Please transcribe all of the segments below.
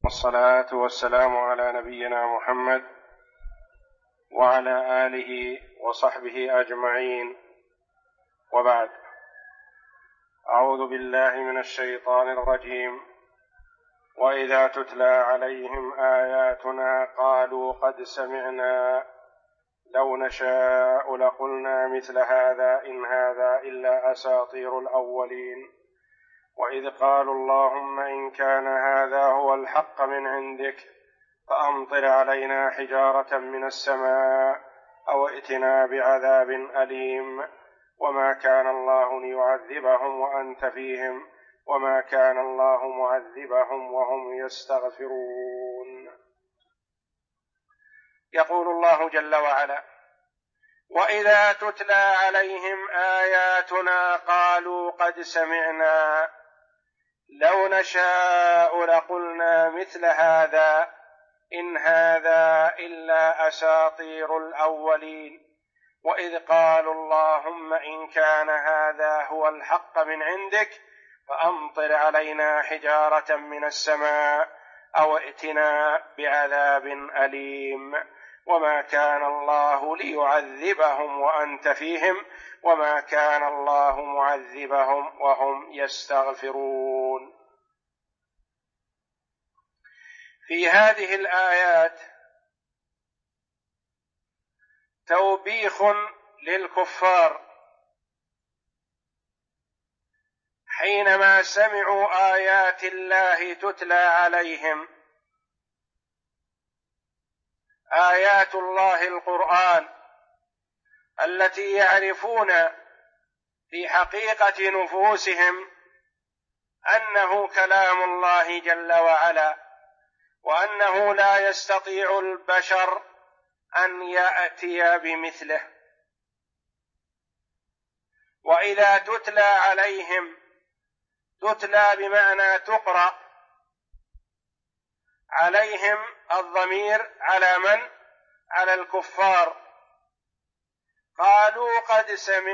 والصلاة والسلام على نبينا محمد وعلى آله وصحبه أجمعين، وبعد. أعوذ بالله من الشيطان الرجيم. وإذا تتلى عليهم آياتنا قالوا قد سمعنا لو نشاء لقلنا مثل هذا إن هذا إلا أساطير الأولين. وإذ قالوا اللهم إن كان هذا هو الحق من عندك فأمطر علينا حجارة من السماء أو ائتنا بعذاب أليم. وما كان الله ليعذبهم وأنت فيهم وما كان الله معذبهم وهم يستغفرون. يقول الله جل وعلا: وإذا تتلى عليهم آياتنا قالوا قد سمعنا لو نشاء لقلنا مثل هذا إن هذا إلا أساطير الأولين. وإذ قالوا اللهم إن كان هذا هو الحق من عندك فأمطر علينا حجارة من السماء أو ائتنا بعذاب أليم. وما كان الله ليعذبهم وأنت فيهم وما كان الله معذبهم وهم يستغفرون. في هذه الآيات توبيخ للكفار حينما سمعوا آيات الله تتلى عليهم، آيات الله القرآن التي يعرفون في حقيقة نفوسهم أنه كلام الله جل وعلا، وأنه لا يستطيع البشر أن يأتي بمثله. وإذا تتلى عليهم، تتلى بمعنى تقرأ عليهم، الضمير على من؟ على الكفار. قالوا قد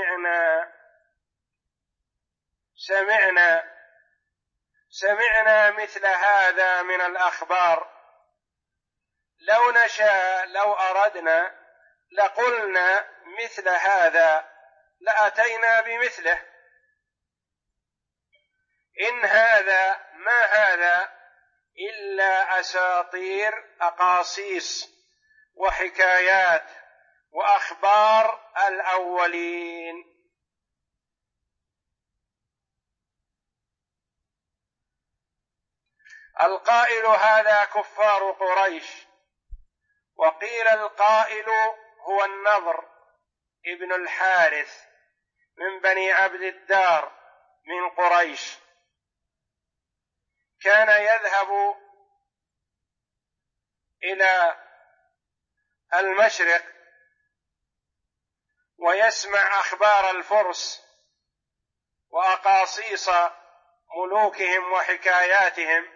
سمعنا مثل هذا من الأخبار، لو نشاء لو أردنا لقلنا مثل هذا، لأتينا بمثله. إن هذا ما هذا إلا أساطير، أقاصيص وحكايات وأخبار الأولين. القائل هذا كفار قريش، وقيل القائل هو النضر ابن الحارث من بني عبد الدار من قريش. كان يذهب إلى المشرق ويسمع أخبار الفرس وأقاصيص ملوكهم وحكاياتهم،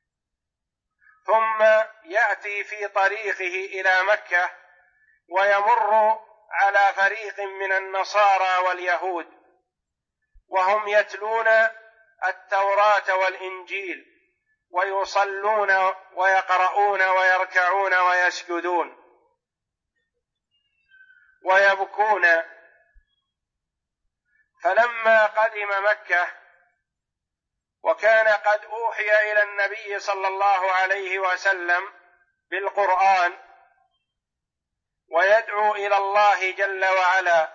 ثم يأتي في طريقه إلى مكة ويمر على فريق من النصارى واليهود وهم يتلون التوراة والإنجيل ويصلون ويقرؤون ويركعون ويسجدون ويبكون. فلما قدم مكة وكان قد أوحي إلى النبي صلى الله عليه وسلم بالقرآن ويدعو إلى الله جل وعلا،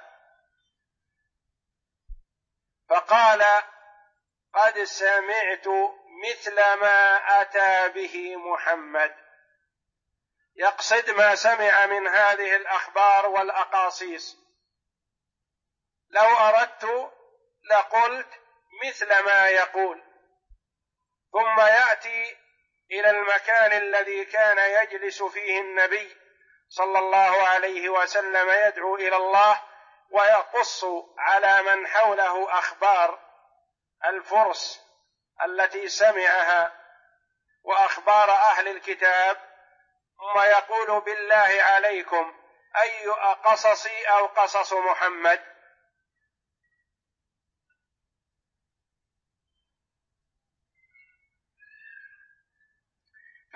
فقال قد سمعت مثل ما أتى به محمد، يقصد ما سمع من هذه الأخبار والأقاصيص. لو أردت لقلت مثل ما يقول. ثم يأتي إلى المكان الذي كان يجلس فيه النبي صلى الله عليه وسلم يدعو إلى الله ويقص على من حوله أخبار الفرس التي سمعها وأخبار أهل الكتاب، ثم يقول بالله عليكم أي قصصي أو قصص محمد؟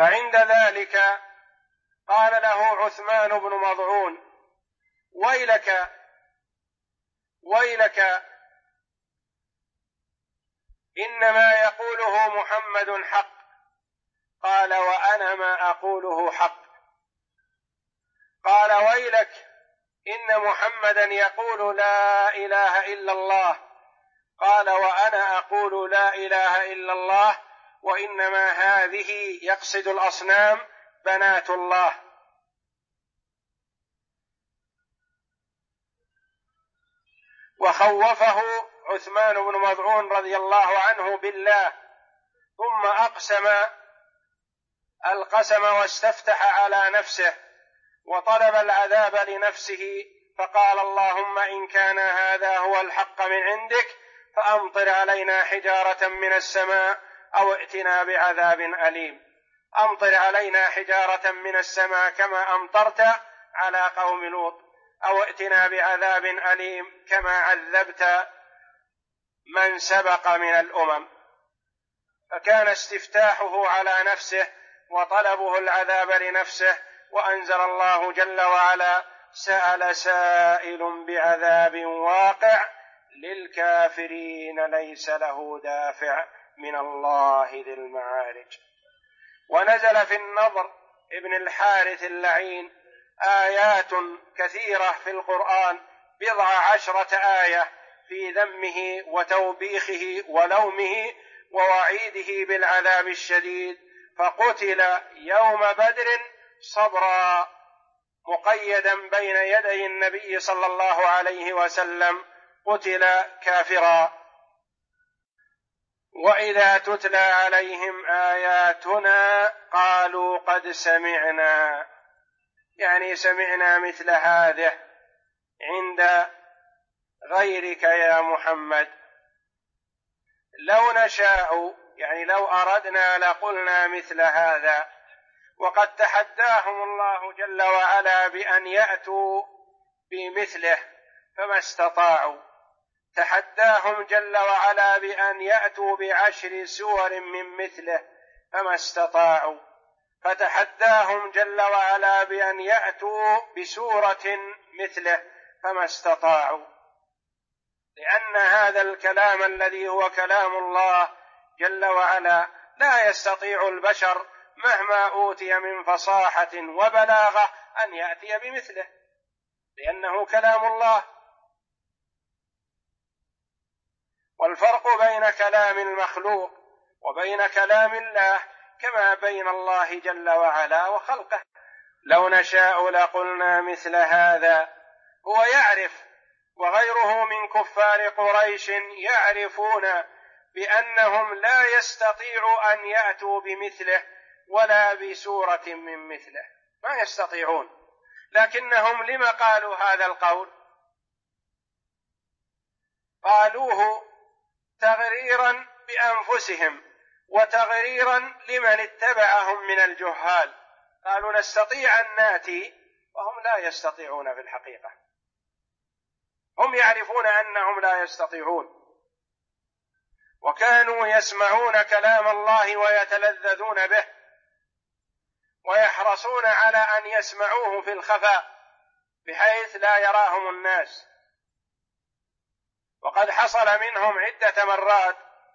فعند ذلك قال له عثمان بن مظعون: ويلك ويلك، إنما يقوله محمد حق. قال: وأنا ما أقوله حق. قال: ويلك، إن محمدا يقول لا إله إلا الله. قال: وأنا أقول لا إله إلا الله، وإنما هذه يقصد الأصنام بنات الله. وخوفه عثمان بن مظعون رضي الله عنه بالله، ثم أقسم القسم واستفتح على نفسه وطلب العذاب لنفسه، فقال: اللهم إن كان هذا هو الحق من عندك فأمطر علينا حجارة من السماء أو ائتنا بعذاب أليم. أمطر علينا حجارة من السماء كما أمطرت على قوم لوط، أو ائتنا بعذاب أليم كما عذبت من سبق من الأمم. فكان استفتاحه على نفسه وطلبه العذاب لنفسه، وأنزل الله جل وعلا: سأل سائل بعذاب واقع للكافرين ليس له دافع من الله ذي المعارج. ونزل في النضر ابن الحارث اللعين آيات كثيرة في القرآن، 10 آية في ذمه وتوبيخه ولومه ووعيده بالعذاب الشديد. فقتل يوم بدر صبرا، مقيدا بين يدي النبي صلى الله عليه وسلم، قتل كافرا. وإذا تتلى عليهم آياتنا قالوا قد سمعنا، يعني سمعنا مثل هذه عند غيرك يا محمد. لو نشاء، يعني لو أردنا لقلنا مثل هذا. وقد تحداهم الله جل وعلا بأن يأتوا بمثله فما استطاعوا. تحداهم جل وعلا بأن يأتوا ب10 سور من مثله فما استطاعوا. فتحداهم جل وعلا بأن يأتوا بسورة مثله فما استطاعوا، لأن هذا الكلام الذي هو كلام الله جل وعلا لا يستطيع البشر مهما أوتي من فصاحة وبلاغة أن يأتي بمثله، لأنه كلام الله. والفرق بين كلام المخلوق وبين كلام الله كما بين الله جل وعلا وخلقه. لو نشاء لقلنا مثل هذا. هو يعرف، وغيره من كفار قريش يعرفون بأنهم لا يستطيعوا أن يأتوا بمثله ولا بسورة من مثله، ما يستطيعون. لكنهم لما قالوا هذا القول؟ قالوه تغريرا بأنفسهم وتغريرا لمن اتبعهم من الجهال. قالوا نستطيع أن نأتي، وهم لا يستطيعون في الحقيقة. هم يعرفون أنهم لا يستطيعون، وكانوا يسمعون كلام الله ويتلذذون به ويحرصون على أن يسمعوه في الخفاء بحيث لا يراهم الناس. وقد حصل منهم عدة مرات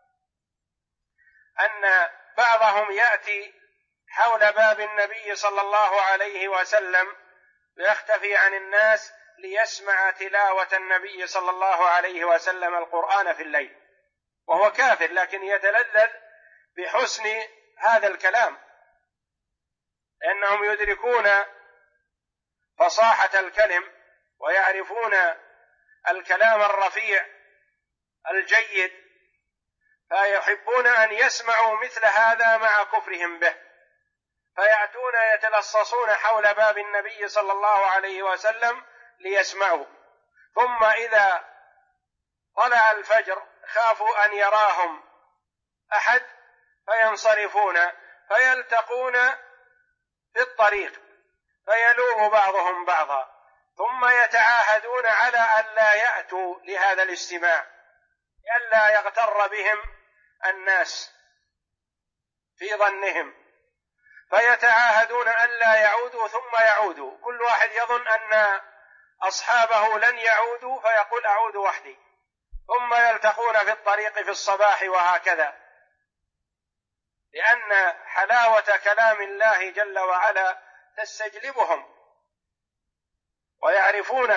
أن بعضهم يأتي حول باب النبي صلى الله عليه وسلم ويختفي عن الناس ليسمع تلاوة النبي صلى الله عليه وسلم القرآن في الليل، وهو كافر لكن يتلذذ بحسن هذا الكلام، لأنهم يدركون فصاحة الكلم ويعرفون الكلام الرفيع الجيد، فيحبون أن يسمعوا مثل هذا مع كفرهم به، فيأتون يتلصصون حول باب النبي صلى الله عليه وسلم ليسمعوا. ثم إذا طلع الفجر خافوا أن يراهم أحد فينصرفون، فيلتقون في الطريق فيلوم بعضهم بعضا، ثم يتعاهدون على أن لا يأتوا لهذا الاستماع لئلا يغتر بهم الناس في ظنهم. فيتعاهدون ألا يعودوا ثم يعودوا، كل واحد يظن أن أصحابه لن يعودوا فيقول أعود وحدي، ثم يلتقون في الطريق في الصباح وهكذا، لأن حلاوة كلام الله جل وعلا تستجلبهم ويعرفون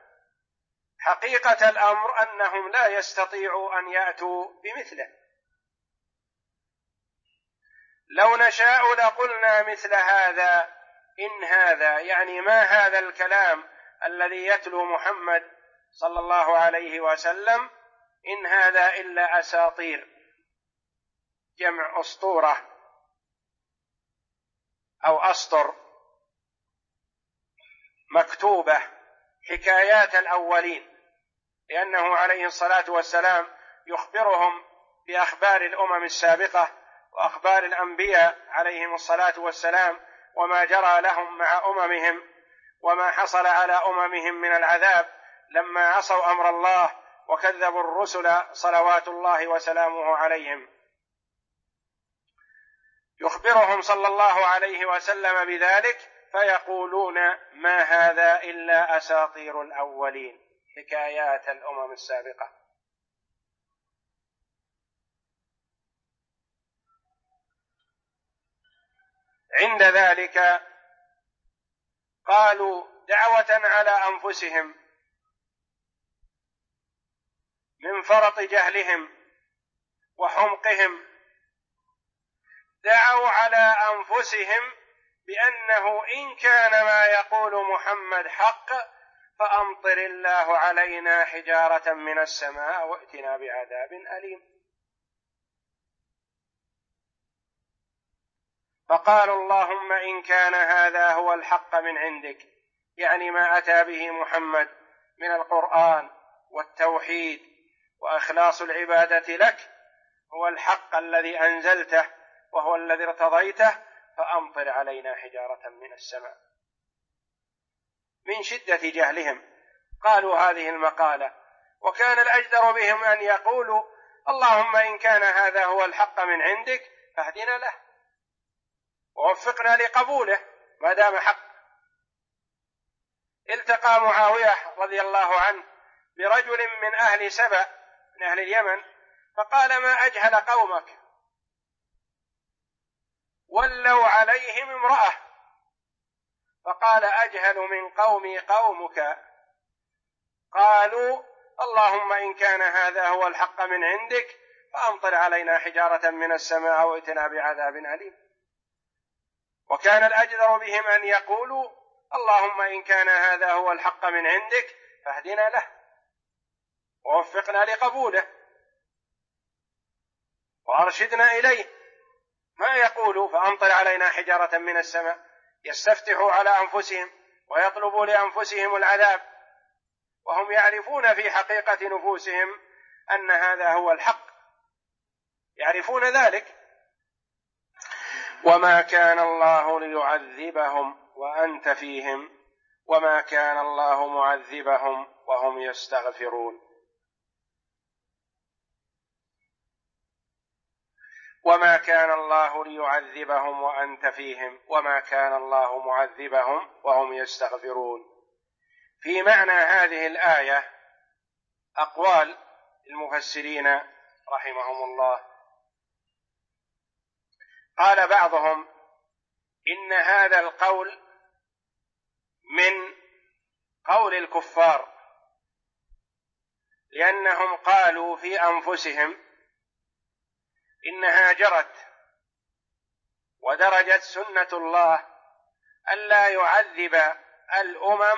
حقيقة الأمر أنهم لا يستطيعوا أن يأتوا بمثله. لو نشاء لقلنا مثل هذا إن هذا، يعني ما هذا الكلام الذي يتلو محمد صلى الله عليه وسلم، إن هذا إلا أساطير، جمع أسطورة أو أسطر، مكتوبة، حكايات الأولين، لأنه عليه الصلاة والسلام يخبرهم بأخبار الأمم السابقة وأخبار الأنبياء عليهم الصلاة والسلام، وما جرى لهم مع أممهم، وما حصل على أممهم من العذاب لما عصوا أمر الله وكذبوا الرسل صلوات الله وسلامه عليهم. يخبرهم صلى الله عليه وسلم بذلك فيقولون ما هذا إلا أساطير الأولين، حكايات الأمم السابقة. عند ذلك قالوا دعوة على أنفسهم من فرط جهلهم وحمقهم، دعوا على أنفسهم بأنه إن كان ما يقول محمد حق فأمطر الله علينا حجارة من السماء وائتنا بعذاب أليم. فقالوا اللهم إن كان هذا هو الحق من عندك، يعني ما أتى به محمد من القرآن والتوحيد وإخلاص العبادة لك هو الحق الذي أنزلته وهو الذي ارتضيته، فأمطر علينا حجارة من السماء. من شدة جهلهم قالوا هذه المقالة، وكان الأجدر بهم أن يقولوا اللهم إن كان هذا هو الحق من عندك فاهدنا له ووفقنا لقبوله ما دام حق. التقى معاوية رضي الله عنه برجل من أهل سبأ من أهل اليمن، فقال ما أجهل قومك، ولوا عليهم امرأة، فقال أجهل من قومي قومك. قالوا اللهم إن كان هذا هو الحق من عندك فأمطر علينا حجارة من السماء وائتنا بعذاب أليم. وكان الأجدر بهم أن يقولوا اللهم إن كان هذا هو الحق من عندك فاهدنا له ووفقنا لقبوله وأرشدنا إليه. ما يقولوا فأمطر علينا حجارة من السماء، يستفتحوا على أنفسهم ويطلبوا لأنفسهم العذاب وهم يعرفون في حقيقة نفوسهم أن هذا هو الحق، يعرفون ذلك. وما كان الله ليعذبهم وأنت فيهم وما كان الله معذبهم وهم يستغفرون. وما كان الله ليعذبهم وأنت فيهم وما كان الله معذبهم وهم يستغفرون. في معنى هذه الآية أقوال المفسرين رحمهم الله. قال بعضهم إن هذا القول من قول الكفار، لأنهم قالوا في أنفسهم إنها جرت ودرجت سنة الله ألا يعذب الأمم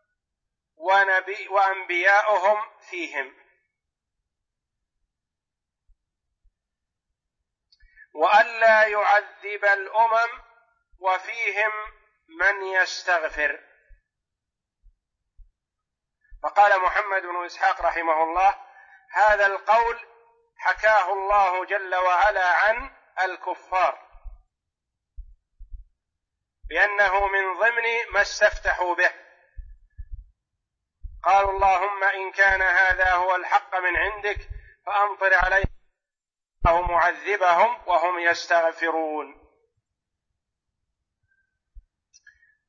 وأنبياؤهم فيهم، وألا يعذب الأمم وفيهم من يستغفر. فقال محمد بن إسحاق رحمه الله هذا القول حكاه الله جل وعلا عن الكفار بأنه من ضمن ما استفتحوا به. قالوا اللهم إن كان هذا هو الحق من عندك فأمطر عليهم معذبهم وهم يستغفرون.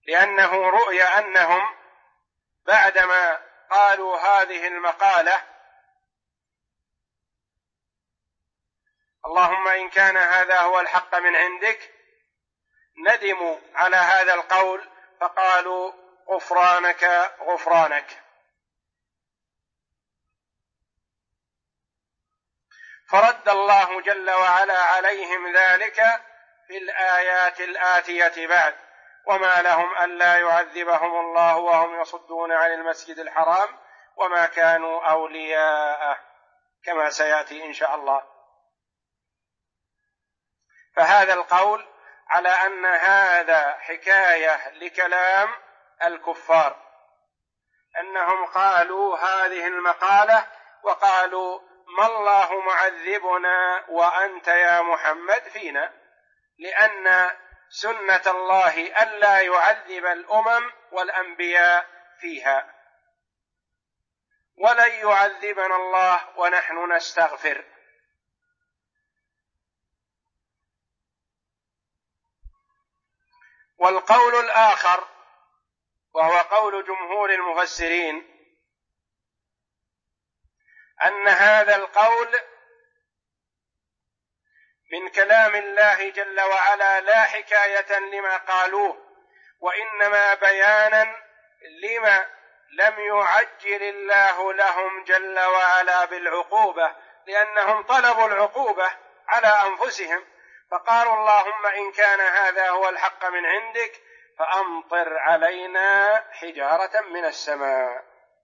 لأنه رؤي أنهم بعدما قالوا هذه المقالة اللهم إن كان هذا هو الحق من عندك، ندموا على هذا القول فقالوا غفرانك غفرانك. فرد الله جل وعلا عليهم ذلك في الآيات الآتية بعد: وما لهم ألا يعذبهم الله وهم يصدون عن المسجد الحرام وما كانوا أولياءه، كما سيأتي إن شاء الله. فهذا القول على أن هذا حكاية لكلام الكفار، أنهم قالوا هذه المقالة وقالوا ما الله معذبنا وأنت يا محمد فينا، لأن سنة الله ألا يعذب الأمم والأنبياء فيها، ولن يعذبنا الله ونحن نستغفر. والقول الآخر وهو قول جمهور المفسرين أن هذا القول من كلام الله جل وعلا لا حكاية لما قالوه، وإنما بيانا لما لم يعجل الله لهم جل وعلا بالعقوبة، لأنهم طلبوا العقوبة على أنفسهم، فقالوا اللهم إن كان هذا هو الحق من عندك فأمطر علينا حجارة من السماء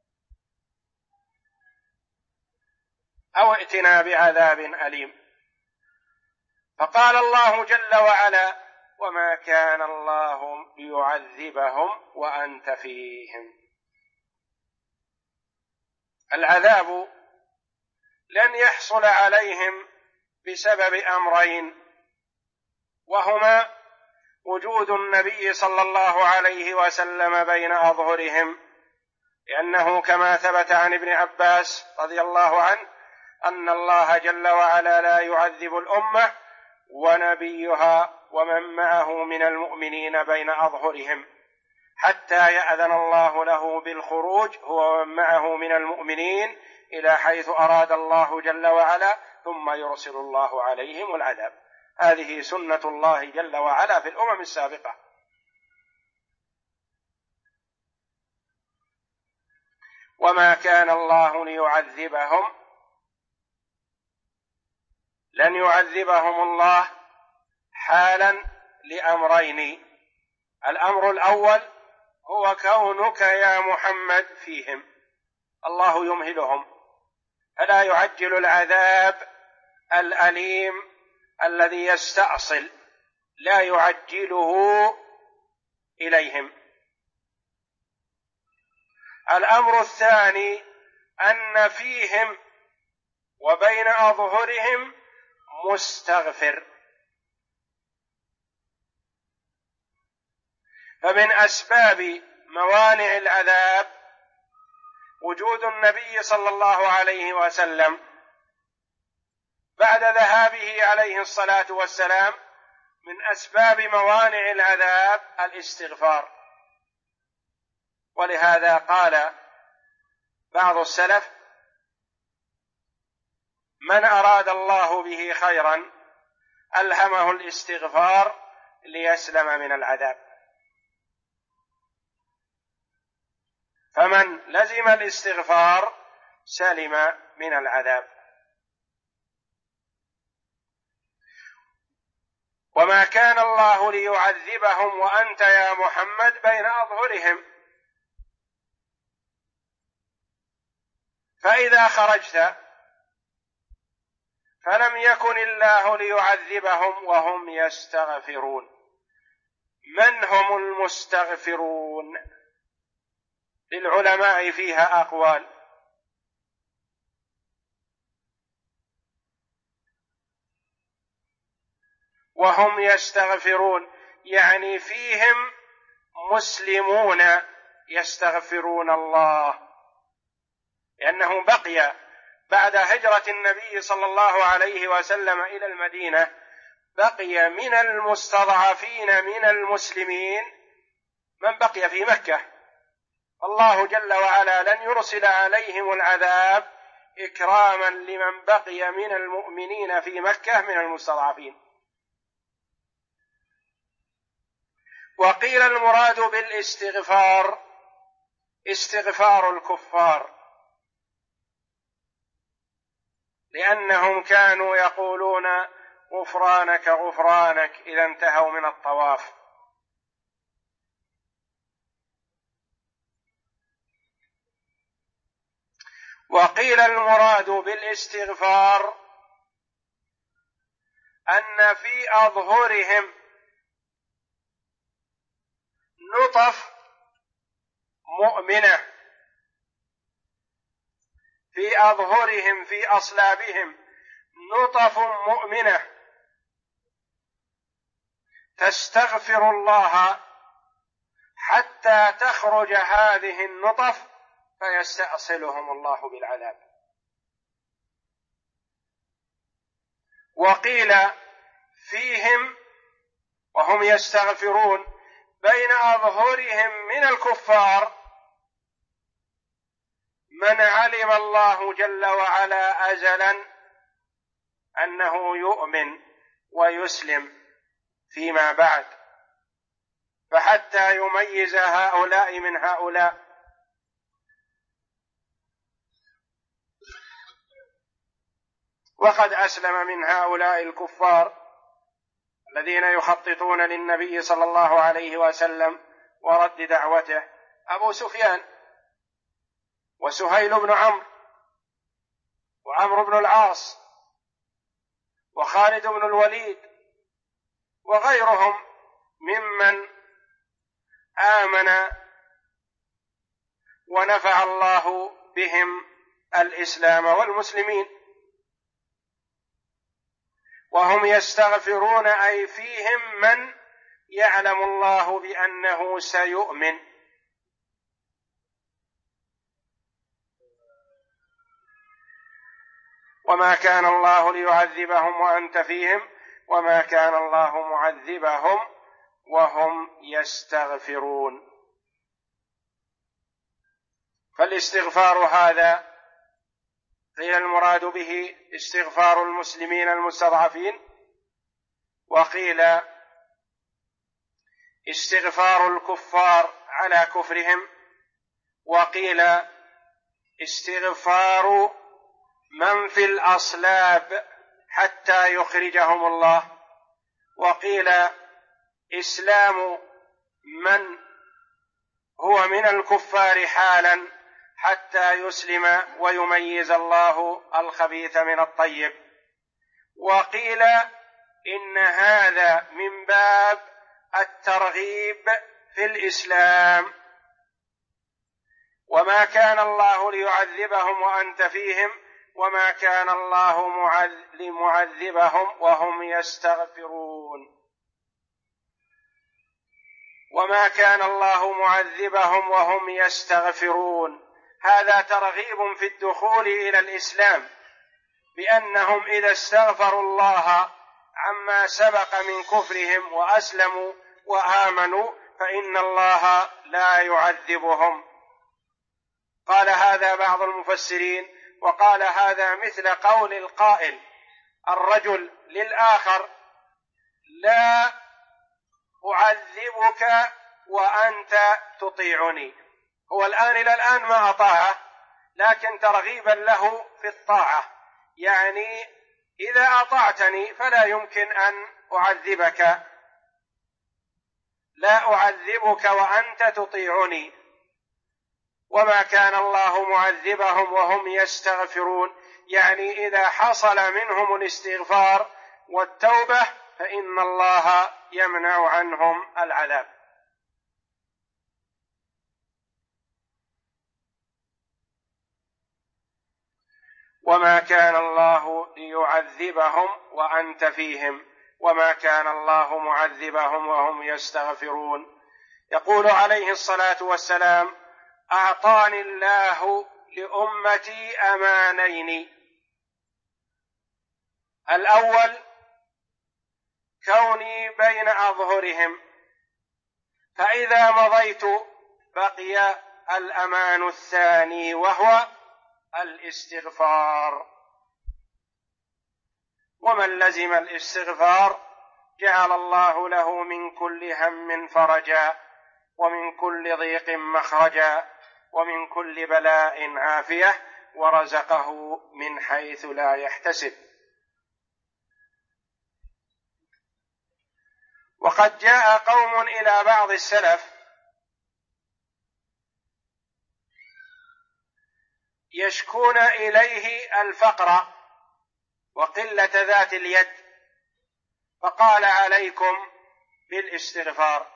أو ائتنا بعذاب أليم. فقال الله جل وعلا وما كان الله ليعذبهم وأنت فيهم. العذاب لن يحصل عليهم بسبب أمرين، وهما وجود النبي صلى الله عليه وسلم بين أظهرهم، لأنه كما ثبت عن ابن عباس رضي الله عنه أن الله جل وعلا لا يعذب الأمة ونبيها ومن معه من المؤمنين بين أظهرهم حتى يأذن الله له بالخروج هو ومن معه من المؤمنين إلى حيث أراد الله جل وعلا، ثم يرسل الله عليهم العذاب. هذه سنة الله جل وعلا في الأمم السابقة. وما كان الله ليعذبهم، لن يعذبهم الله حالا لأمرين: الأمر الأول هو كونك يا محمد فيهم، الله يمهلهم فلا يعجل العذاب الأليم الذي يستأصل، لا يعجله إليهم. الأمر الثاني أن فيهم وبين أظهرهم مستغفر، فمن أسباب موانع العذاب وجود النبي صلى الله عليه وسلم بعد ذهابه عليه الصلاة والسلام. من أسباب موانع العذاب الاستغفار، ولهذا قال بعض السلف من أراد الله به خيرا ألهمه الاستغفار ليسلم من العذاب. فمن لزم الاستغفار سلم من العذاب. وما كان الله ليعذبهم وأنت يا محمد بين أظهرهم، فإذا خرجت فلم يكن الله ليعذبهم وهم يستغفرون. من هم المستغفرون؟ للعلماء فيها أقوال، وهم يستغفرون يعني فيهم مسلمون يستغفرون الله، لأنه بقي بعد هجرة النبي صلى الله عليه وسلم إلى المدينة بقي من المستضعفين من المسلمين من بقي في مكة. الله جل وعلا لن يرسل عليهم العذاب إكراما لمن بقي من المؤمنين في مكة من المستضعفين. وقيل المراد بالاستغفار استغفار الكفار، لأنهم كانوا يقولون غفرانك غفرانك إذا انتهوا من الطواف. وقيل المراد بالاستغفار أن في أظهرهم نطف مؤمنة، في أظهرهم في أصلابهم نطف مؤمنة تستغفر الله حتى تخرج هذه النطف فيستأصلهم الله بالعذاب. وقيل فيهم وهم يستغفرون بين أظهرهم من الكفار من علم الله جل وعلا أزلا أنه يؤمن ويسلم فيما بعد، فحتى يميز هؤلاء من هؤلاء. وقد أسلم من هؤلاء الكفار الذين يخططون للنبي صلى الله عليه وسلم ورد دعوته أبو سفيان وسهيل بن عمرو وعمرو بن العاص وخالد بن الوليد وغيرهم ممن آمن ونفع الله بهم الإسلام والمسلمين. وهم يستغفرون أي فيهم من يعلم الله بأنه سيؤمن. وما كان الله ليعذبهم وأنت فيهم وما كان الله معذبهم وهم يستغفرون. فالاستغفار هذا قيل المراد به استغفار المسلمين المستضعفين، وقيل استغفار الكفار على كفرهم، وقيل استغفار من في الأصلاب حتى يخرجهم الله، وقيل إسلام من هو من الكفار حالا حتى يسلم ويميز الله الخبيث من الطيب، وقيل إن هذا من باب الترغيب في الإسلام. وما كان الله ليعذبهم وأنت فيهم وما كان الله لمعذبهم وهم يستغفرون. وما كان الله معذبهم وهم يستغفرون، هذا ترغيب في الدخول إلى الإسلام، بأنهم إذا استغفروا الله عما سبق من كفرهم وأسلموا وآمنوا فإن الله لا يعذبهم. قال هذا بعض المفسرين، وقال هذا مثل قول القائل الرجل للآخر: لا أعذبك وأنت تطيعني. هو الآن إلى الآن ما أطاعه، لكن ترغيبا له في الطاعة، يعني إذا أطعتني فلا يمكن أن أعذبك، لا أعذبك وأنت تطيعني. وما كان الله معذبهم وهم يستغفرون، يعني إذا حصل منهم الاستغفار والتوبة فإن الله يمنع عنهم العذاب. وما كان الله ليعذبهم وأنت فيهم وما كان الله معذبهم وهم يستغفرون. يقول عليه الصلاة والسلام: أعطاني الله لأمتي أمانين: الأول كوني بين أظهرهم فإذا مضيت بقي الأمان الثاني وهو الاستغفار. ومن لزم الاستغفار جعل الله له من كل هم فرجا، ومن كل ضيق مخرجا، ومن كل بلاء عافية، ورزقه من حيث لا يحتسب. وقد جاء قوم إلى بعض السلف يشكون إليه الفقر وقلة ذات اليد، فقال عليكم بالاستغفار.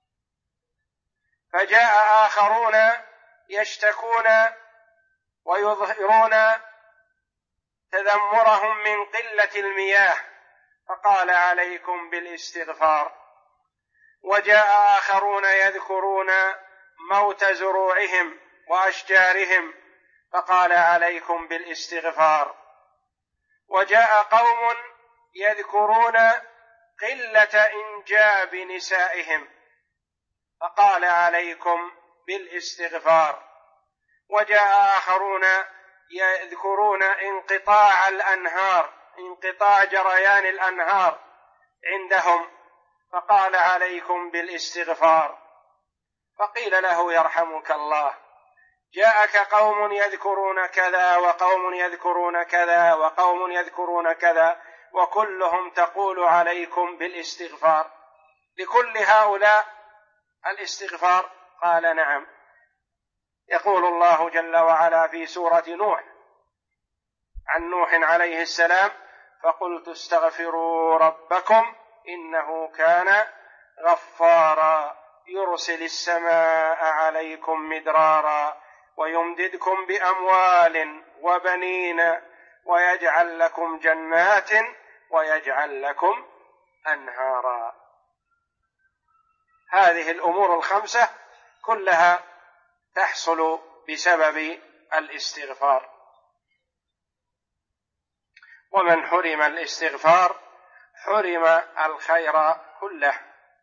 فجاء آخرون يشتكون ويظهرون تذمرهم من قلة المياه، فقال عليكم بالاستغفار. وجاء آخرون يذكرون موت زروعهم وأشجارهم، فقال عليكم بالاستغفار. وجاء قوم يذكرون قلة إنجاب نسائهم، فقال عليكم بالاستغفار. وجاء آخرون يذكرون انقطاع الأنهار، انقطاع جريان الأنهار عندهم، فقال عليكم بالاستغفار. فقيل له يرحمك الله، جاءك قوم يذكرون كذا وقوم يذكرون كذا وقوم يذكرون كذا، وكلهم تقول عليكم بالاستغفار، لكل هؤلاء الاستغفار؟ قال نعم. يقول الله جل وعلا في سورة نوح عن نوح عليه السلام: فقلت استغفروا ربكم إنه كان غفارا يرسل السماء عليكم مدرارا ويمددكم بأموال وبنين ويجعل لكم جنات ويجعل لكم أنهارا. هذه الأمور الخمسة كلها تحصل بسبب الاستغفار. ومن حرم الاستغفار حرم الخير كله.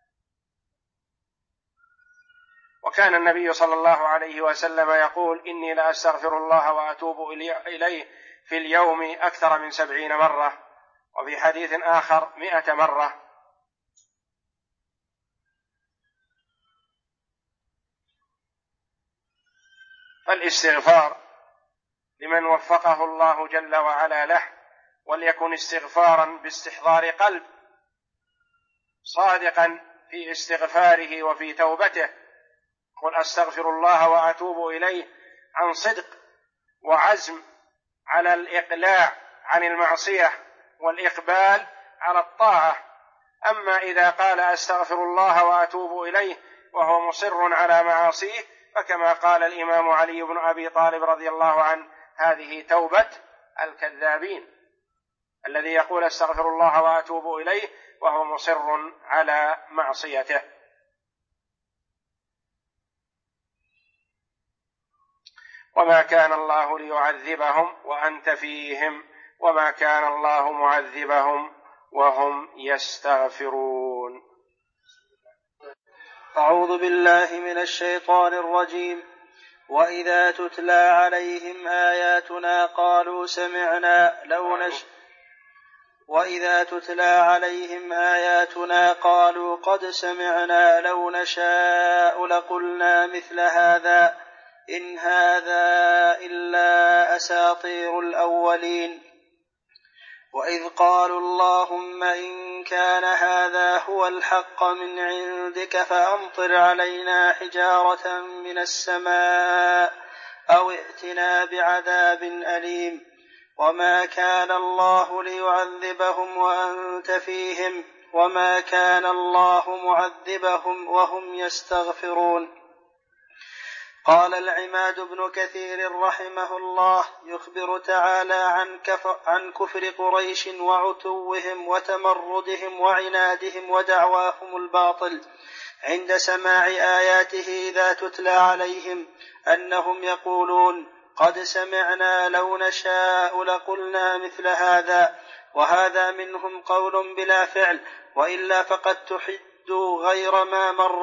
وكان النبي صلى الله عليه وسلم يقول: إني لأستغفر الله وأتوب إليه في اليوم أكثر من 70 مرة، وفي حديث آخر 100 مرة. فالاستغفار لمن وفقه الله جل وعلا له، وليكن استغفارا باستحضار قلب صادقا في استغفاره وفي توبته. قل أستغفر الله وأتوب إليه عن صدق وعزم على الإقلاع عن المعصية والإقبال على الطاعة. أما إذا قال أستغفر الله وأتوب إليه وهو مصر على معاصيه، فكما قال الإمام علي بن أبي طالب رضي الله عنه: هذه توبة الكذابين، الذي يقول أستغفر الله وأتوب إليه وهو مصر على معصيته. وما كان الله ليعذبهم وأنت فيهم وما كان الله معذبهم وهم يستغفرون. أعوذ بالله من الشيطان الرجيم. وإذا تتلى عليهم آياتنا قالوا سمعنا وإذا تتلى عليهم آياتنا قالوا قد سمعنا لو نشاء لقلنا مثل هذا إن هذا إلا أساطير الأولين. وإذ قالوا اللهم إن كان هذا هو الحق من عندك فأمطر علينا حجارة من السماء أو ائتنا بعذاب أليم. وما كان الله ليعذبهم وأنت فيهم وما كان الله معذبهم وهم يستغفرون. قال العماد بن كثير رحمه الله: يخبر تعالى عن كفر قريش وعتوهم وتمردهم وعنادهم ودعواهم الباطل عند سماع آياته إذا تتلى عليهم، أنهم يقولون قد سمعنا لو نشاء لقلنا مثل هذا. وهذا منهم قول بلا فعل، وإلا فقد تحدوا غير ما مرة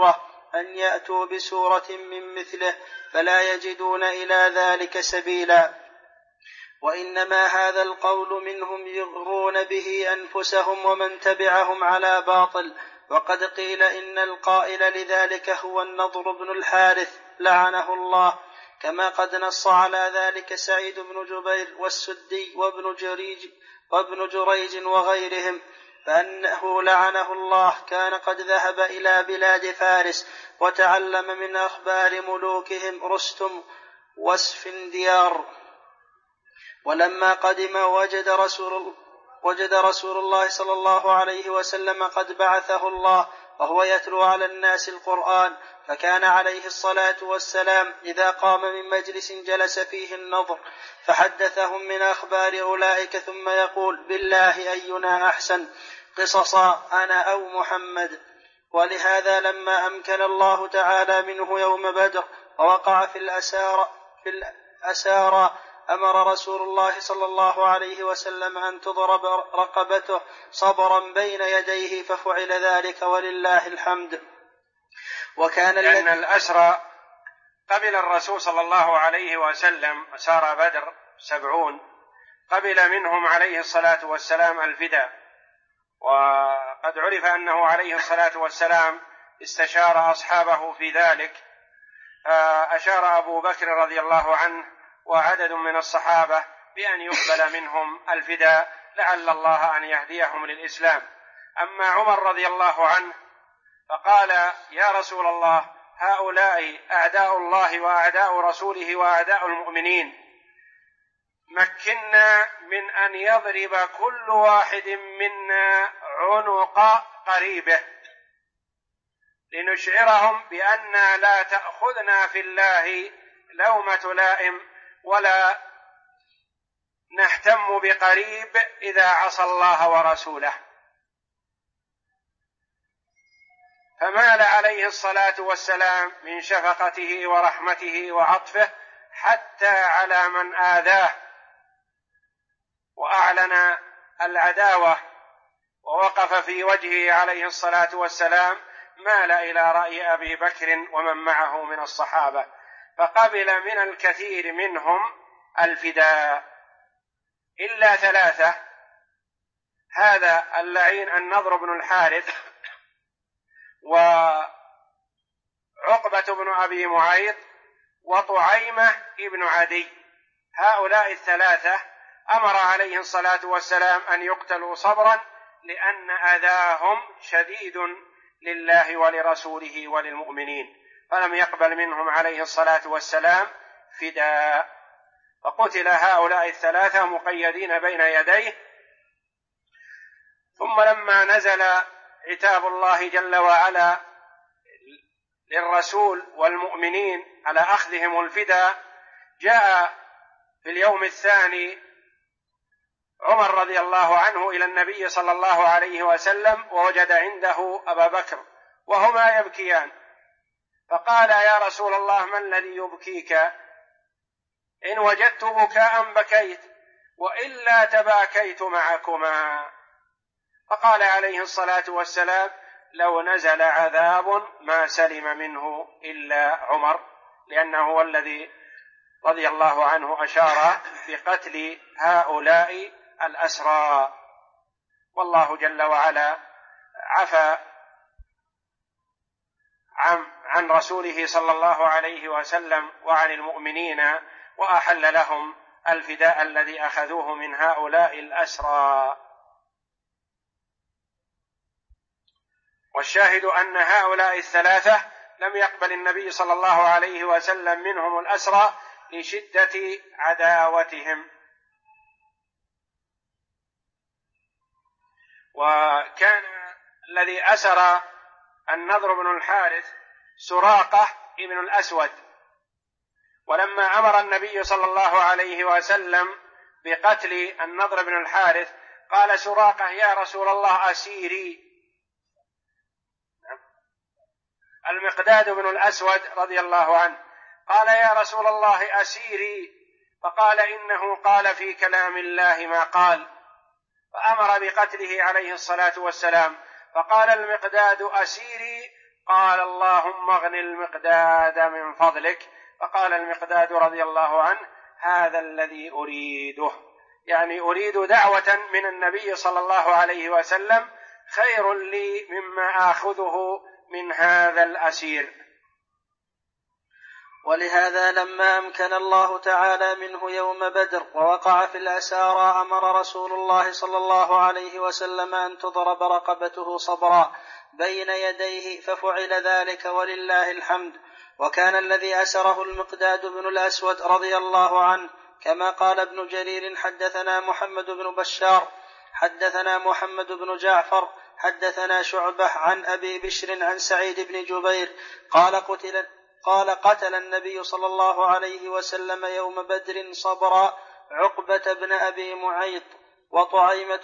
أن يأتوا بسورة من مثله فلا يجدون إلى ذلك سبيلا. وإنما هذا القول منهم يغرون به أنفسهم ومن تبعهم على باطل. وقد قيل إن القائل لذلك هو النضر بن الحارث لعنه الله، كما قد نص على ذلك سعيد بن جبير والسدي وابن جريج وغيرهم، فأنه لعنه الله كان قد ذهب إلى بلاد فارس وتعلم من أخبار ملوكهم رستم واسفنديار. ولما قدم وجد رسول الله صلى الله عليه وسلم قد بعثه الله وهو يتلو على الناس القرآن، فكان عليه الصلاة والسلام إذا قام من مجلس جلس فيه النضر فحدثهم من أخبار أولئك ثم يقول: بالله أينا أحسن قصصا، أنا أو محمد؟ ولهذا لما أمكن الله تعالى منه يوم بدر ووقع في الأسارى أمر رسول الله صلى الله عليه وسلم أن تضرب رقبته صبرا بين يديه، ففعل ذلك ولله الحمد. وكان لأن الأسرى قبل الرسول صلى الله عليه وسلم أسارى بدر 70 قبل منهم عليه الصلاة والسلام الفداء، وقد عرف أنه عليه الصلاة والسلام استشار أصحابه في ذلك، أشار أبو بكر رضي الله عنه وعدد من الصحابة بأن يقبل منهم الفداء لعل الله أن يهديهم للإسلام. أما عمر رضي الله عنه فقال: يا رسول الله، هؤلاء أعداء الله وأعداء رسوله وأعداء المؤمنين، مكنا من أن يضرب كل واحد منا عنق قريبه لنشعرهم بأن لا تأخذنا في الله لومة لائم ولا نهتم بقريب إذا عصى الله ورسوله. فمال عليه الصلاة والسلام من شفقته ورحمته وعطفه حتى على من آذاه وأعلن العداوة ووقف في وجهه عليه الصلاة والسلام، مال إلى رأي أبي بكر ومن معه من الصحابة، فقبل من الكثير منهم الفداء إلا 3: هذا اللعين النضر بن الحارث، وعقبة بن أبي معيط، وطعيمة ابن عدي. هؤلاء 3 أمر عليه الصلاة والسلام أن يقتلوا صبرا لأن أذاهم شديد لله ولرسوله وللمؤمنين، فلم يقبل منهم عليه الصلاة والسلام فداء، فقتل هؤلاء 3 مقيدين بين يديه. ثم لما نزل عتاب الله جل وعلا للرسول والمؤمنين على أخذهم الفداء، جاء في اليوم الثاني عمر رضي الله عنه إلى النبي صلى الله عليه وسلم ووجد عنده أبا بكر وهما يبكيان، فقال: يا رسول الله، ما الذي يبكيك؟ إن وجدت بكاء بكيت وإلا تباكيت معكما. فقال عليه الصلاة والسلام: لو نزل عذاب ما سلم منه إلا عمر، لأنه هو الذي رضي الله عنه أشار بقتل هؤلاء الأسرى. والله جل وعلا عفى عن رسوله صلى الله عليه وسلم وعن المؤمنين وأحل لهم الفداء الذي أخذوه من هؤلاء الأسرى. والشاهد أن هؤلاء 3 لم يقبل النبي صلى الله عليه وسلم منهم الأسرى لشدة عداوتهم. وكان الذي أسر النضر بن الحارث سراقة ابن الأسود، ولما أمر النبي صلى الله عليه وسلم بقتل النضر بن الحارث قال سراقة: يا رسول الله، أسيري. المقداد بن الأسود رضي الله عنه قال: يا رسول الله، أسيري. فقال: إنه قال في كلام الله ما قال، فأمر بقتله عليه الصلاة والسلام. فقال المقداد: أسيري، قال اللهم اغن المقداد من فضلك، فقال المقداد رضي الله عنه هذا الذي أريده، يعني أريد دعوة من النبي صلى الله عليه وسلم خير لي مما آخذه من هذا الأسير. ولهذا لما أمكن الله تعالى منه يوم بدر ووقع في الأسارى أمر رسول الله صلى الله عليه وسلم أن تضرب رقبته صبرا بين يديه، ففعل ذلك ولله الحمد. وكان الذي أسره المقداد بن الأسود رضي الله عنه، كما قال ابن جرير حدثنا محمد بن بشار حدثنا محمد بن جعفر حدثنا شعبة عن أبي بشر عن سعيد بن جبير قال قتل النبي صلى الله عليه وسلم يوم بدر صبرا عقبة بن أبي معيط وطعيمة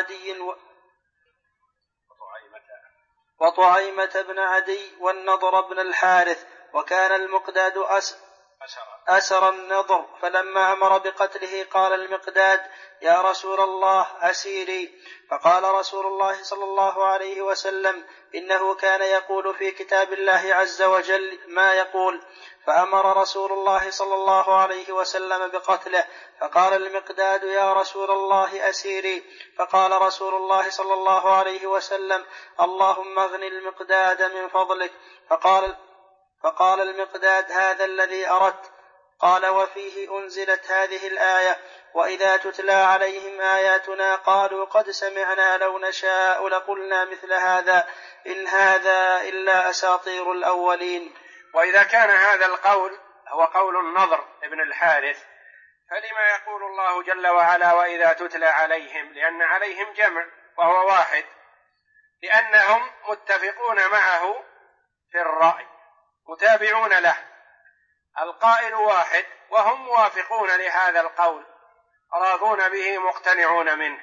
بن عدي والنضر بن الحارث. وكان المقداد أسر النضر، فلما أمر بقتله قال المقداد يا رسول الله أسيري. فقال رسول الله صلى الله عليه وسلم إنه كان يقول في كتاب الله عز وجل ما يقول، فأمر رسول الله صلى الله عليه وسلم بقتله. فقال المقداد يا رسول الله أسيري. فقال رسول الله صلى الله عليه وسلم اللهم اغن المقداد من فضلك. فقال المقداد هذا الذي أردت. قال وفيه أنزلت هذه الآية وإذا تتلى عليهم آياتنا قالوا قد سمعنا لو نشاء لقلنا مثل هذا إن هذا إلا أساطير الأولين. وإذا كان هذا القول هو قول النضر ابن الحارث، فلما يقول الله جل وعلا وإذا تتلى عليهم؟ لأن عليهم جمع وهو واحد، لأنهم متفقون معه في الرأي متابعون له، القائل واحد وهم موافقون لهذا القول راضون به مقتنعون منه.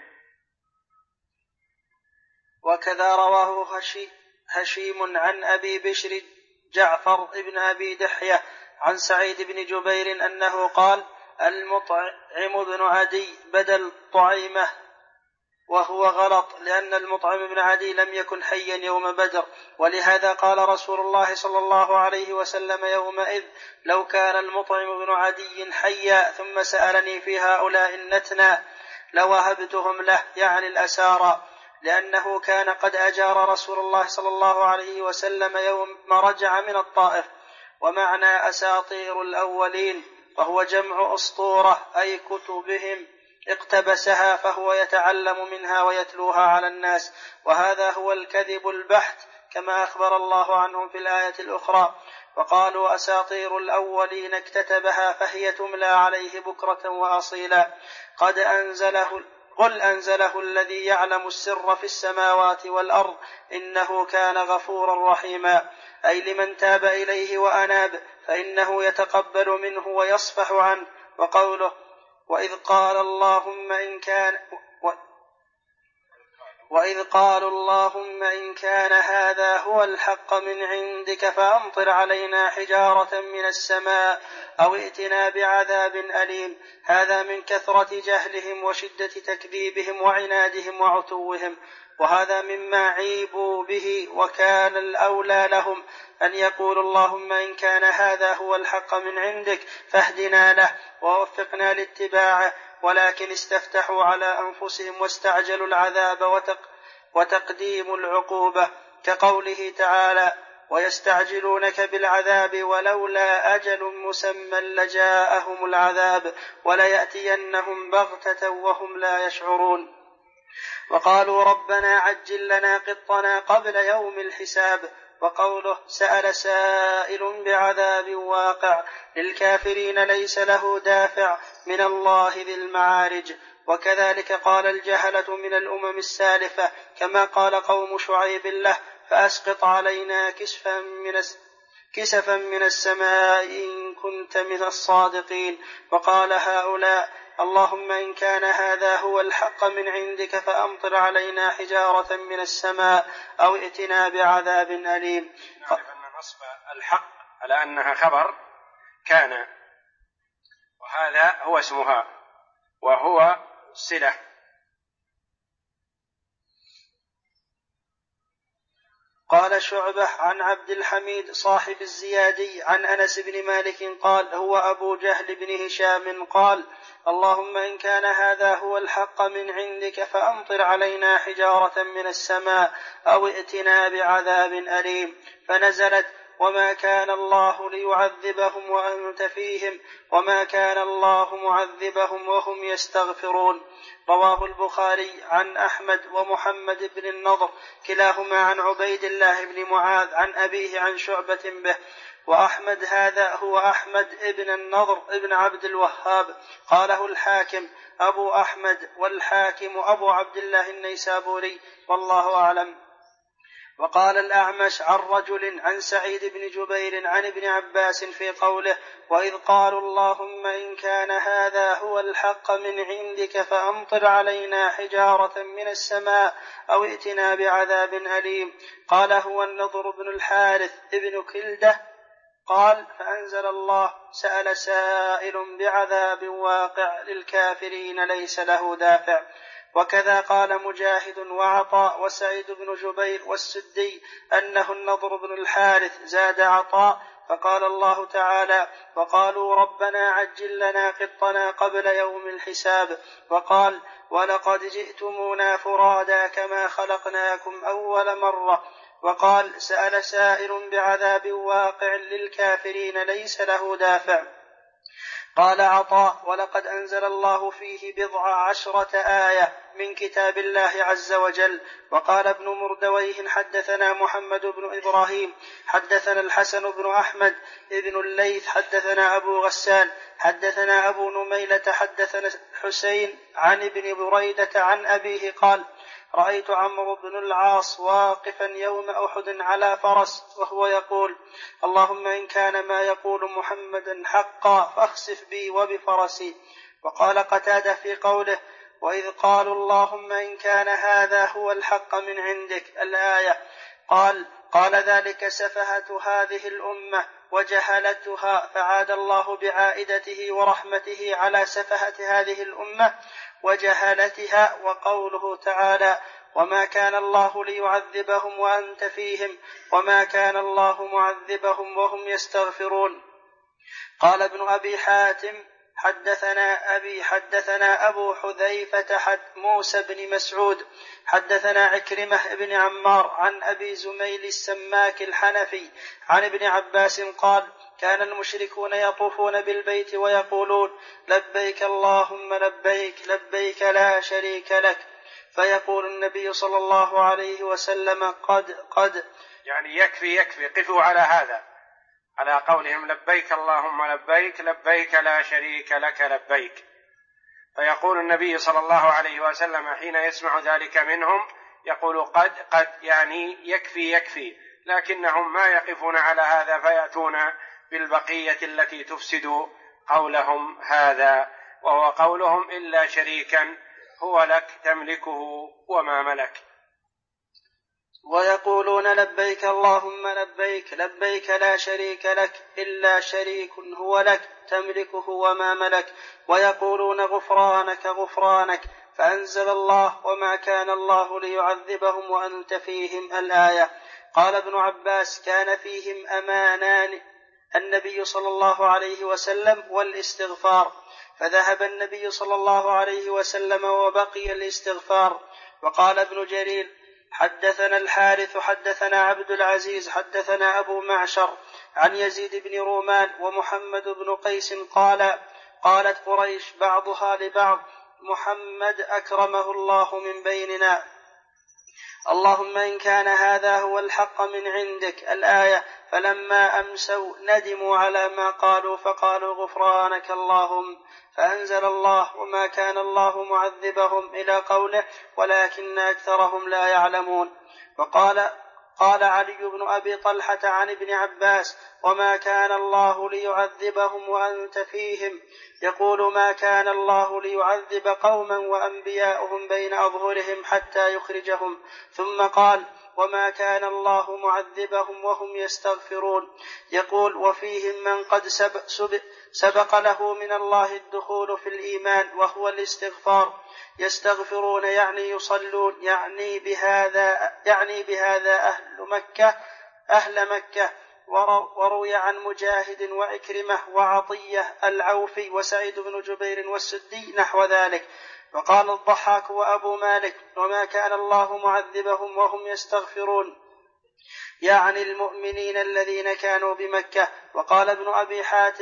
وكذا رواه هشيم عن أبي بشر جعفر ابن أبي دحية عن سعيد بن جبير أنه قال المطعم بن عدي بدل طعيمة، وهو غلط لأن المطعم بن عدي لم يكن حيا يوم بدر. ولهذا قال رسول الله صلى الله عليه وسلم يومئذ لو كان المطعم بن عدي حيا ثم سألني في هؤلاء النتنى لوهبتهم له، يعني الأسارى، لأنه كان قد أجار رسول الله صلى الله عليه وسلم يوم ما رجع من الطائف. ومعنى أساطير الأولين وهو جمع أسطورة أي كتبهم اقتبسها فهو يتعلم منها ويتلوها على الناس، وهذا هو الكذب البحت كما أخبر الله عنهم في الآية الأخرى وقالوا أساطير الأولين اكتتبها فهي تملى عليه بكرة وأصيلا. قل أنزله الذي يعلم السر في السماوات والأرض إنه كان غفورا رحيما، أي لمن تاب إليه وأناب فإنه يتقبل منه ويصفح عنه. وقوله وإذ قالوا اللهم إن كان هذا هو الحق من عندك فأمطر علينا حجارة من السماء أو ائتنا بعذاب أليم. هذا من كثرة جهلهم وشدة تكذيبهم وعنادهم وعتوهم، وهذا مما عيبوا به، وكان الأولى لهم أن يقولوا اللهم إن كان هذا هو الحق من عندك فاهدنا له ووفقنا لاتباعه، ولكن استفتحوا على أنفسهم واستعجلوا العذاب وتقديم العقوبة، كقوله تعالى ويستعجلونك بالعذاب ولولا أجل مسمى لجاءهم العذاب وليأتينهم بغتة وهم لا يشعرون. وقالوا ربنا عجل لنا قطنا قبل يوم الحساب. وقوله سأل سائل بعذاب واقع للكافرين ليس له دافع من الله ذي المعارج. وكذلك قال الجهلة من الأمم السالفة كما قال قوم شعيب له فأسقط علينا كسفا من السماء إن كنت من الصادقين. وقال هؤلاء اللهم إن كان هذا هو الحق من عندك فأمطر علينا حجارة من السماء أو ائتنا بعذاب أليم. نعرف أن نصب الحق على أنها خبر كان، وهذا هو اسمها وهو صلة. قال شعبة عن عبد الحميد صاحب الزيادي عن أنس بن مالك قال هو أبو جهل بن هشام قال اللهم إن كان هذا هو الحق من عندك فأمطر علينا حجارة من السماء أو ائتنا بعذاب أليم، فنزلت وما كان الله ليعذبهم وأنت فيهم وما كان الله معذبهم وهم يستغفرون. رواه البخاري عن أحمد ومحمد بن النضر كلاهما عن عبيد الله بن معاذ عن أبيه عن شعبة به. وأحمد هذا هو أحمد ابن النضر ابن عبد الوهاب قاله الحاكم أبو أحمد، والحاكم أبو عبد الله النيسابوري، والله أعلم. وقال الأعمش عن رجل عن سعيد بن جبير عن ابن عباس في قوله وإذ قالوا اللهم إن كان هذا هو الحق من عندك فأمطر علينا حجارة من السماء أو ائتنا بعذاب أليم، قال هو النضر بن الحارث ابن كلدة قال فأنزل الله سأل سائل بعذاب واقع للكافرين ليس له دافع. وكذا قال مجاهد وعطاء وسعيد بن جبير والسدي أنه النضر بن الحارث زاد عطاء فقال الله تعالى وقالوا ربنا عجل لنا قطنا قبل يوم الحساب، وقال ولقد جئتمونا فرادا كما خلقناكم أول مرة، وقال سأل سائل بعذاب واقع للكافرين ليس له دافع. قال عطاء ولقد أنزل الله فيه 19 آية من كتاب الله عز وجل. وقال ابن مردويه حدثنا محمد بن إبراهيم حدثنا الحسن بن أحمد ابن الليث حدثنا أبو غسان حدثنا أبو نميلة حدثنا حسين عن ابن بريدة عن أبيه قال رأيت عمرو بن العاص واقفا يوم أحد على فرس وهو يقول اللهم إن كان ما يقول محمد حقا فاخسف بي وبفرسي. وقال قتادة في قوله وإذ قالوا اللهم إن كان هذا هو الحق من عندك الآية قال ذلك سفهة هذه الأمة وجهلتها، فعاد الله بعائدته ورحمته على سفهة هذه الأمة وجهلتها. وقوله تعالى وما كان الله ليعذبهم وأنت فيهم وما كان الله معذبهم وهم يستغفرون. قال ابن أبي حاتم حدثنا أبو حذيفة موسى بن مسعود حدثنا عكرمة بن عمار عن أبي زميل السماك الحنفي عن ابن عباس قال كان المشركون يطوفون بالبيت ويقولون لبيك اللهم لبيك لبيك لا شريك لك، فيقول النبي صلى الله عليه وسلم قد يعني يكفي قفوا على هذا، على قولهم لبيك اللهم لبيك لبيك لا شريك لك لبيك. فيقول النبي صلى الله عليه وسلم حين يسمع ذلك منهم يقول قد يعني يكفي، لكنهم ما يقفون على هذا فيأتون بالبقية التي تفسد قولهم هذا، وهو قولهم إلا شريكا هو لك تملكه وما ملك. ويقولون لبيك اللهم لبيك لبيك لا شريك لك إلا شريك هو لك تملكه وما ملك. ويقولون غفرانك غفرانك، فأنزل الله وما كان الله ليعذبهم وأنت فيهم الآية. قال ابن عباس كان فيهم أمانان النبي صلى الله عليه وسلم والاستغفار، فذهب النبي صلى الله عليه وسلم وبقي الاستغفار. وقال ابن جرير حدثنا الحارث حدثنا عبد العزيز حدثنا أبو معشر عن يزيد بن رومان ومحمد بن قيس قالت قريش بعضها لبعض محمد أكرمه الله من بيننا، اللهم إن كان هذا هو الحق من عندك الآية. فلما أمسوا ندموا على ما قالوا فقالوا غفرانك اللهم، فأنزل الله وما كان الله معذبهم إلى قوله ولكن أكثرهم لا يعلمون. قال علي بن أبي طلحة عن ابن عباس وما كان الله ليعذبهم وأنت فيهم، يقول ما كان الله ليعذب قوما وأنبياؤهم بين أظهرهم حتى يخرجهم، ثم قال وما كان الله معذبهم وهم يستغفرون. يقول: وفيهم من قد سبق له من الله الدخول في الإيمان وهو الاستغفار. يستغفرون يعني يصلون، يعني بهذا أهل مكة. وروي عن مجاهد وعكرمة وعطية العوفي وسعيد بن جبير والسدي نحو ذلك. وقال الضحاك وأبو مالك: وما كان الله معذبهم وهم يستغفرون، يعني المؤمنين الذين كانوا بمكة. وقال ابن أبي حاتم: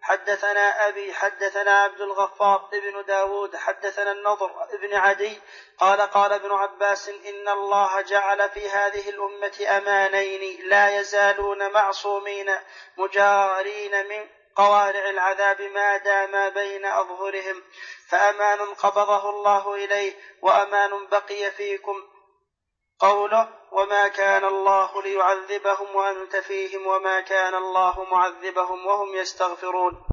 حدثنا عبد الغفار ابن داود حدثنا النضر ابن عدي قال ابن عباس: إن الله جعل في هذه الأمة أمانين لا يزالون معصومين مجارين من قوارع العذاب ما دام بين أظهرهم، فأمان قبضه الله إليه وأمان بقي فيكم. قوله: وما كان الله ليعذبهم وأنت فيهم وما كان الله معذبهم وهم يستغفرون.